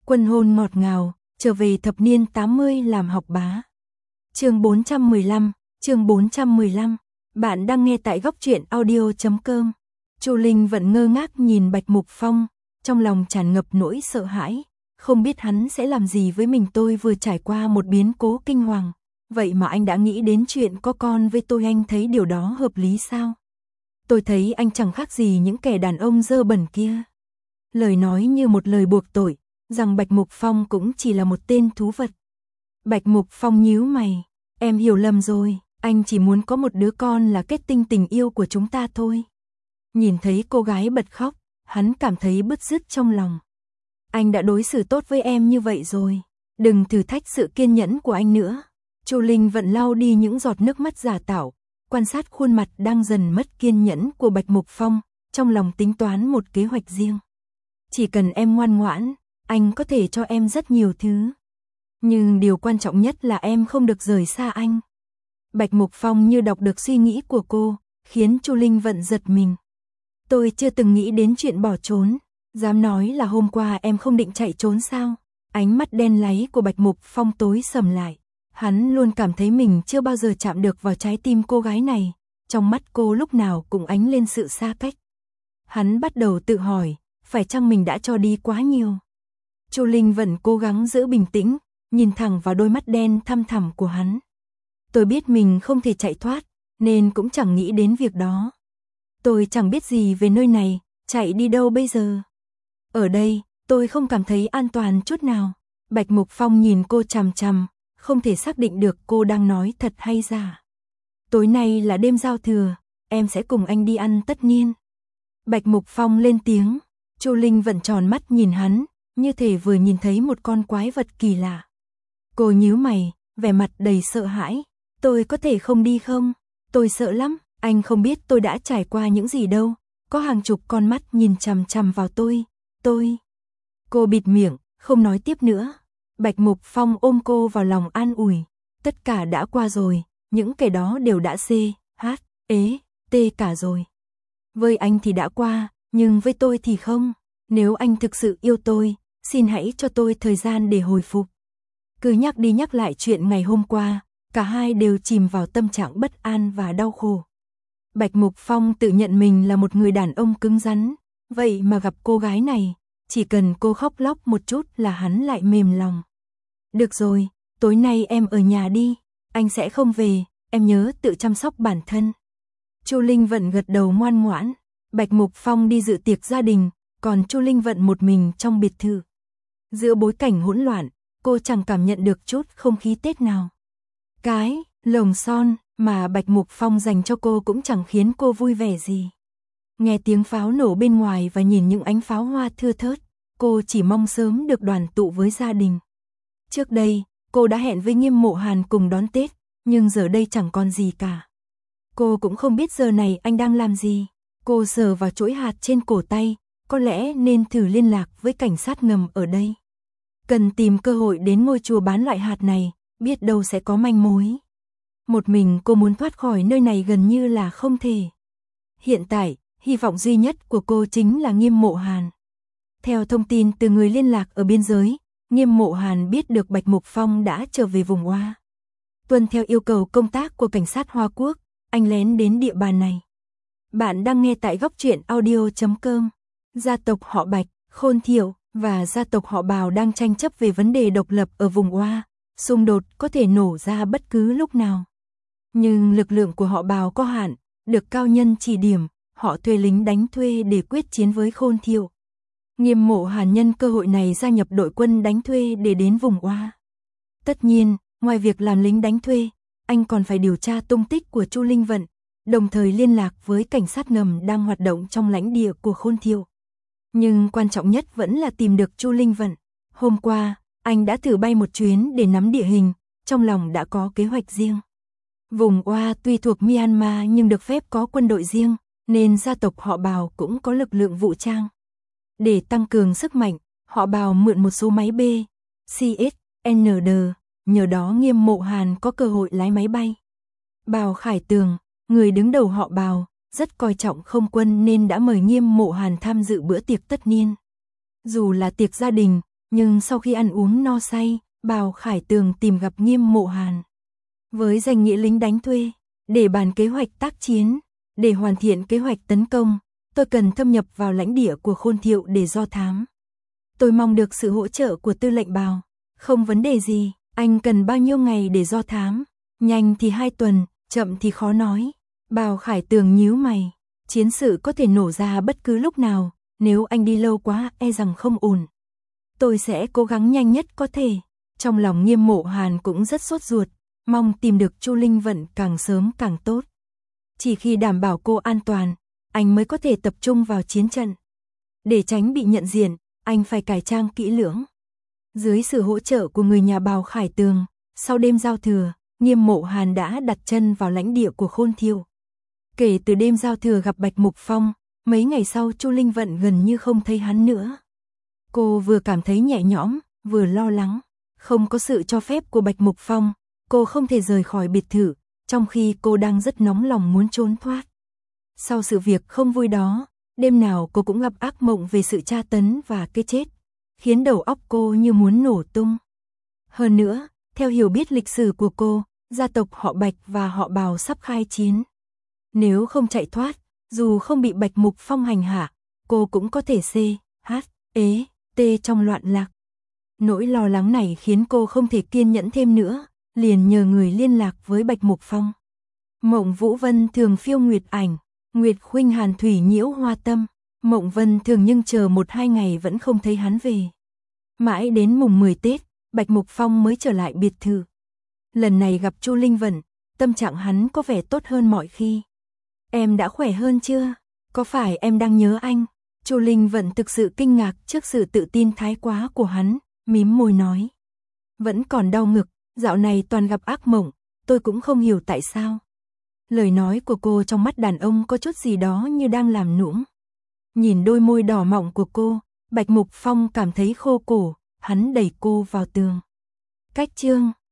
Quân hôn ngọt ngào, trở về thập niên 80 làm học bá. Chương 415. Bạn đang nghe tại góc truyện audio.com. Chu Linh vẫn ngơ ngác nhìn Bạch Mục Phong, trong lòng tràn ngập nỗi sợ hãi, không biết hắn sẽ làm gì với mình. Tôi vừa trải qua một biến cố kinh hoàng, vậy mà anh đã nghĩ đến chuyện có con với tôi. Anh thấy điều đó hợp lý sao? Tôi thấy anh chẳng khác gì những kẻ đàn ông dơ bẩn kia. Lời nói như một lời buộc tội, rằng Bạch Mục Phong cũng chỉ là một tên thú vật. Bạch Mục Phong nhíu mày, em hiểu lầm rồi, anh chỉ muốn có một đứa con là kết tinh tình yêu của chúng ta thôi. Nhìn thấy cô gái bật khóc, hắn cảm thấy bứt rứt trong lòng. Anh đã đối xử tốt với em như vậy rồi, đừng thử thách sự kiên nhẫn của anh nữa. Chu Linh vẫn lau đi những giọt nước mắt giả tạo, quan sát khuôn mặt đang dần mất kiên nhẫn của Bạch Mục Phong, trong lòng tính toán một kế hoạch riêng. Chỉ cần em ngoan ngoãn, anh có thể cho em rất nhiều thứ. Nhưng điều quan trọng nhất là em không được rời xa anh. Bạch Mục Phong như đọc được suy nghĩ của cô, khiến Chu Linh Vận giật mình. Tôi chưa từng nghĩ đến chuyện bỏ trốn. Dám nói là hôm qua em không định chạy trốn sao? Ánh mắt đen láy của Bạch Mục Phong tối sầm lại. Hắn luôn cảm thấy mình chưa bao giờ chạm được vào trái tim cô gái này. Trong mắt cô lúc nào cũng ánh lên sự xa cách. Hắn bắt đầu tự hỏi, phải chăng mình đã cho đi quá nhiều? Chu Linh vẫn cố gắng giữ bình tĩnh, nhìn thẳng vào đôi mắt đen thăm thẳm của hắn. Tôi biết mình không thể chạy thoát, nên cũng chẳng nghĩ đến việc đó. Tôi chẳng biết gì về nơi này, chạy đi đâu bây giờ? Ở đây, tôi không cảm thấy an toàn chút nào. Bạch Mục Phong nhìn cô chằm chằm, không thể xác định được cô đang nói thật hay giả. Tối nay là đêm giao thừa, em sẽ cùng anh đi ăn tất niên. Bạch Mục Phong lên tiếng, Chu Linh vẫn tròn mắt nhìn hắn, như thể vừa nhìn thấy một con quái vật kỳ lạ. Cô nhíu mày, vẻ mặt đầy sợ hãi. Tôi có thể không đi không? Tôi sợ lắm, anh không biết tôi đã trải qua những gì đâu. Có hàng chục con mắt nhìn chằm chằm vào tôi. Cô bịt miệng, không nói tiếp nữa. Bạch Mục Phong ôm cô vào lòng an ủi. Tất cả đã qua rồi, những kẻ đó đều đã CHT cả rồi. Với anh thì đã qua, nhưng với tôi thì không. Nếu anh thực sự yêu tôi, xin hãy cho tôi thời gian để hồi phục. Cứ nhắc đi nhắc lại chuyện ngày hôm qua, cả hai đều chìm vào tâm trạng bất an và đau khổ. Bạch Mục Phong tự nhận mình là một người đàn ông cứng rắn, vậy mà gặp cô gái này, chỉ cần cô khóc lóc một chút là hắn lại mềm lòng. Được rồi, tối nay em ở nhà đi, anh sẽ không về, em nhớ tự chăm sóc bản thân. Chu Linh Vận gật đầu ngoan ngoãn. Bạch Mục Phong đi dự tiệc gia đình, còn Chu Linh Vận một mình trong biệt thự. Giữa bối cảnh hỗn loạn, cô chẳng cảm nhận được chút không khí Tết nào. Cái lồng son mà Bạch Mục Phong dành cho cô cũng chẳng khiến cô vui vẻ gì. Nghe tiếng pháo nổ bên ngoài và nhìn những ánh pháo hoa thưa thớt, cô chỉ mong sớm được đoàn tụ với gia đình. Trước đây, cô đã hẹn với Nghiêm Mộ Hàn cùng đón Tết, nhưng giờ đây chẳng còn gì cả. Cô cũng không biết giờ này anh đang làm gì. Cô sờ vào chuỗi hạt trên cổ tay, có lẽ nên thử liên lạc với cảnh sát ngầm ở đây. Cần tìm cơ hội đến ngôi chùa bán loại hạt này, biết đâu sẽ có manh mối. Một mình cô muốn thoát khỏi nơi này gần như là không thể. Hiện tại, hy vọng duy nhất của cô chính là Nghiêm Mộ Hàn. Theo thông tin từ người liên lạc ở biên giới, Nghiêm Mộ Hàn biết được Bạch Mục Phong đã trở về vùng Hoa. Tuân theo yêu cầu công tác của cảnh sát Hoa Quốc, anh lén đến địa bàn này. Bạn đang nghe tại góc truyện audio.com. Gia tộc họ Bạch, Khôn Thiệu và gia tộc họ Bào đang tranh chấp về vấn đề độc lập ở vùng Hoa. Xung đột có thể nổ ra bất cứ lúc nào. Nhưng lực lượng của họ Bào có hạn, được cao nhân chỉ điểm, họ thuê lính đánh thuê để quyết chiến với Khôn Thiệu. Nghiêm Mộ Hàn nhân cơ hội này gia nhập đội quân đánh thuê để đến vùng Hoa. Tất nhiên, ngoài việc làm lính đánh thuê, anh còn phải điều tra tung tích của Chu Linh Vận, đồng thời liên lạc với cảnh sát ngầm đang hoạt động trong lãnh địa của Khôn Thiệu. Nhưng quan trọng nhất vẫn là tìm được Chu Linh Vận. Hôm qua, anh đã thử bay một chuyến để nắm địa hình, trong lòng đã có kế hoạch riêng. Vùng Hoa tuy thuộc Myanmar nhưng được phép có quân đội riêng, nên gia tộc họ Bào cũng có lực lượng vũ trang. Để tăng cường sức mạnh, họ Bào mượn một số máy B, CSND, nhờ đó Nghiêm Mộ Hàn có cơ hội lái máy bay. Bào Khải Tường, người đứng đầu họ Bào, rất coi trọng không quân nên đã mời Nghiêm Mộ Hàn tham dự bữa tiệc tất niên. Dù là tiệc gia đình, Nhưng sau khi ăn uống no say, Bào Khải Tường tìm gặp Nghiêm Mộ Hàn. Với danh nghĩa lính đánh thuê, để bàn kế hoạch tác chiến, để hoàn thiện kế hoạch tấn công, tôi cần thâm nhập vào lãnh địa của Khôn Thiệu để do thám. Tôi mong được sự hỗ trợ của tư lệnh Bào. Không vấn đề gì, anh cần bao nhiêu ngày để do thám? Nhanh thì 2 tuần, chậm thì khó nói. Bào Khải Tường nhíu mày. Chiến sự có thể nổ ra bất cứ lúc nào, nếu anh đi lâu quá e rằng không ổn. Tôi sẽ cố gắng nhanh nhất có thể. Trong lòng Nghiêm Mộ Hàn cũng rất sốt ruột, mong tìm được Chu Linh Vận càng sớm càng tốt. Chỉ khi đảm bảo cô an toàn, anh mới có thể tập trung vào chiến trận. Để tránh bị nhận diện, anh phải cải trang kỹ lưỡng. Dưới sự hỗ trợ của người nhà Bào Khải Tường, sau đêm giao thừa, Nghiêm Mộ Hàn đã đặt chân vào lãnh địa của Khôn Thiệu. Kể từ đêm giao thừa gặp Bạch Mục Phong, mấy ngày sau Chu Linh Vận gần như không thấy hắn nữa. Cô vừa cảm thấy nhẹ nhõm, vừa lo lắng. Không có sự cho phép của Bạch Mục Phong, cô không thể rời khỏi biệt thự, trong khi cô đang rất nóng lòng muốn trốn thoát. Sau sự việc không vui đó, đêm nào cô cũng gặp ác mộng về sự tra tấn và cái chết, khiến đầu óc cô như muốn nổ tung. Hơn nữa, theo hiểu biết lịch sử của cô, gia tộc họ Bạch và họ Bào sắp khai chiến. Nếu không chạy thoát, dù không bị Bạch Mục Phong hành hạ, cô cũng có thể T trong loạn lạc. Nỗi lo lắng này khiến cô không thể kiên nhẫn thêm nữa, liền nhờ người liên lạc với Bạch Mục Phong. Mộng Vũ Vân thường phiêu nguyệt ảnh, Nguyệt Khuynh Hàn thủy nhiễu hoa tâm. Mộng Vân thường nhưng chờ 1-2 ngày vẫn không thấy hắn về. Mãi đến mùng 10 Tết, Bạch Mục Phong mới trở lại biệt thự. Lần này gặp Chu Linh Vận, tâm trạng hắn có vẻ tốt hơn mọi khi. Em đã khỏe hơn chưa? Có phải em đang nhớ anh? Chu Linh Vận thực sự kinh ngạc trước sự tự tin thái quá của hắn, mím môi nói. Vẫn còn đau ngực, dạo này toàn gặp ác mộng, tôi cũng không hiểu tại sao. Lời nói của cô trong mắt đàn ông có chút gì đó như đang làm nũng. Nhìn đôi môi đỏ mọng của cô, Bạch Mục Phong cảm thấy khô cổ, hắn đẩy cô vào tường. Cách chương